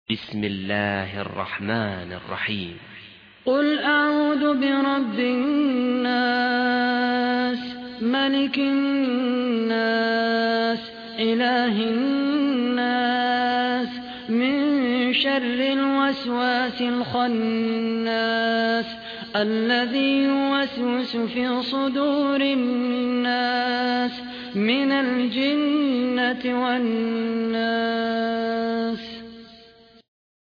بسم الله الرحمن الرحيم. قل أعوذ برب الناس ملك الناس إله الناس من شر الوسواس الخناس الذي يوسوس في صدور الناس من الجنة والناس.